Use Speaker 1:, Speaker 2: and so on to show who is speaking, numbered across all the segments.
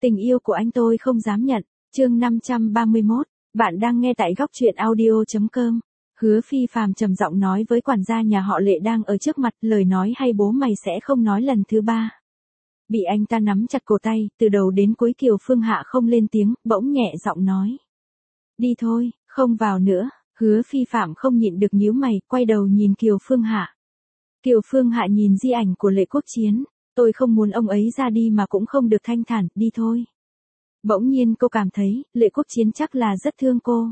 Speaker 1: Tình yêu của anh tôi không dám nhận. Chương 531, bạn đang nghe tại góc truyện audio.com. Hứa Phi Phàm trầm giọng nói với quản gia nhà họ Lệ đang ở trước mặt, lời nói hay bố mày sẽ không nói lần thứ ba. Bị anh ta nắm chặt cổ tay, từ đầu đến cuối Kiều Phương Hạ không lên tiếng, bỗng nhẹ giọng nói. Đi thôi, không vào nữa. Hứa Phi Phạm không nhịn được nhíu mày, quay đầu nhìn Kiều Phương Hạ. Kiều Phương Hạ nhìn di ảnh của Lệ Quốc Chiến. Tôi không muốn ông ấy ra đi mà cũng không được thanh thản, đi thôi. Bỗng nhiên cô cảm thấy, Lệ Quốc Chiến chắc là rất thương cô.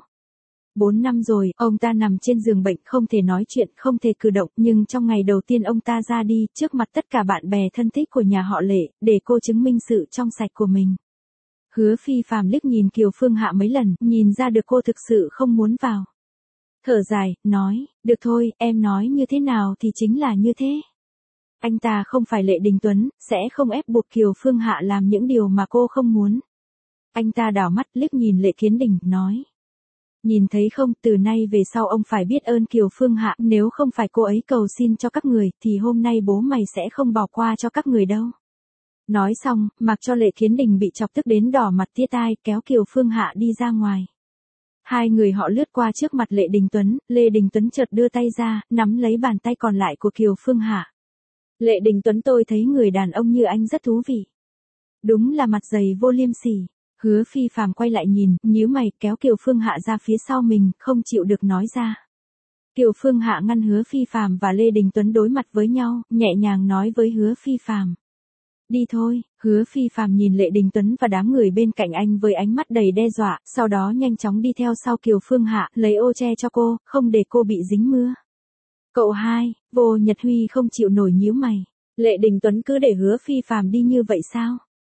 Speaker 1: 4 năm rồi, ông ta nằm trên giường bệnh không thể nói chuyện, không thể cử động, nhưng trong ngày đầu tiên ông ta ra đi, trước mặt tất cả bạn bè thân thích của nhà họ Lệ, để cô chứng minh sự trong sạch của mình. Hứa Phi Phàm liếc nhìn Kiều Phương Hạ mấy lần, nhìn ra được cô thực sự không muốn vào. Thở dài, nói, được thôi, em nói như thế nào thì chính là như thế. Anh ta không phải Lệ Đình Tuấn, sẽ không ép buộc Kiều Phương Hạ làm những điều mà cô không muốn. Anh ta đảo mắt liếc nhìn Lệ Kiến Đình, nói. Nhìn thấy không, từ nay về sau ông phải biết ơn Kiều Phương Hạ, nếu không phải cô ấy cầu xin cho các người, thì hôm nay bố mày sẽ không bỏ qua cho các người đâu. Nói xong, mặc cho Lệ Kiến Đình bị chọc tức đến đỏ mặt tía tai, kéo Kiều Phương Hạ đi ra ngoài. Hai người họ lướt qua trước mặt Lệ Đình Tuấn, Lệ Đình Tuấn chợt đưa tay ra, nắm lấy bàn tay còn lại của Kiều Phương Hạ. Lệ Đình Tuấn, tôi thấy người đàn ông như anh rất thú vị. Đúng là mặt dày vô liêm sỉ. Hứa Phi Phàm quay lại nhìn, nhíu mày, kéo Kiều Phương Hạ ra phía sau mình, không chịu được nói ra. Kiều Phương Hạ ngăn Hứa Phi Phàm và Lê Đình Tuấn đối mặt với nhau, nhẹ nhàng nói với Hứa Phi Phàm. Đi thôi. Hứa Phi Phàm nhìn Lệ Đình Tuấn và đám người bên cạnh anh với ánh mắt đầy đe dọa, sau đó nhanh chóng đi theo sau Kiều Phương Hạ, lấy ô che cho cô, không để cô bị dính mưa. Cậu hai, Vô Nhật Huy không chịu nổi nhíu mày. Lệ Đình Tuấn cứ để Hứa Phi Phàm đi như vậy sao?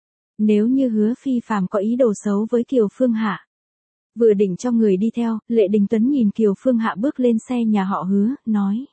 Speaker 1: Nếu như Hứa Phi Phàm có ý đồ xấu với Kiều Phương Hạ. Vừa định cho người đi theo, Lệ Đình Tuấn nhìn Kiều Phương Hạ bước lên xe nhà họ Hứa, nói.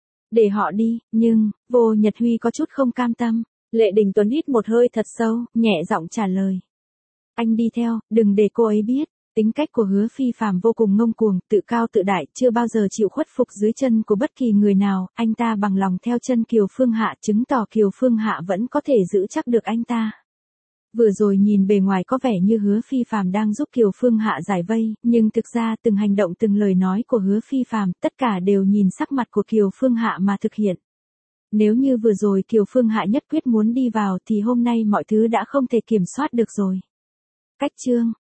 Speaker 1: Để họ đi, nhưng, Vô Nhật Huy có chút không cam tâm. Lệ Đình Tuấn hít một hơi thật sâu, nhẹ giọng trả lời. Anh đi theo, đừng để cô ấy biết. Tính cách của Hứa Phi Phàm vô cùng ngông cuồng, tự cao tự đại, chưa bao giờ chịu khuất phục dưới chân của bất kỳ người nào, anh ta bằng lòng theo chân Kiều Phương Hạ, chứng tỏ Kiều Phương Hạ vẫn có thể giữ chắc được anh ta. Vừa rồi nhìn bề ngoài có vẻ như Hứa Phi Phàm đang giúp Kiều Phương Hạ giải vây, nhưng thực ra từng hành động từng lời nói của Hứa Phi Phàm, tất cả đều nhìn sắc mặt của Kiều Phương Hạ mà thực hiện. Nếu như vừa rồi Kiều Phương Hạ nhất quyết muốn đi vào thì hôm nay mọi thứ đã không thể kiểm soát được rồi. Cách chương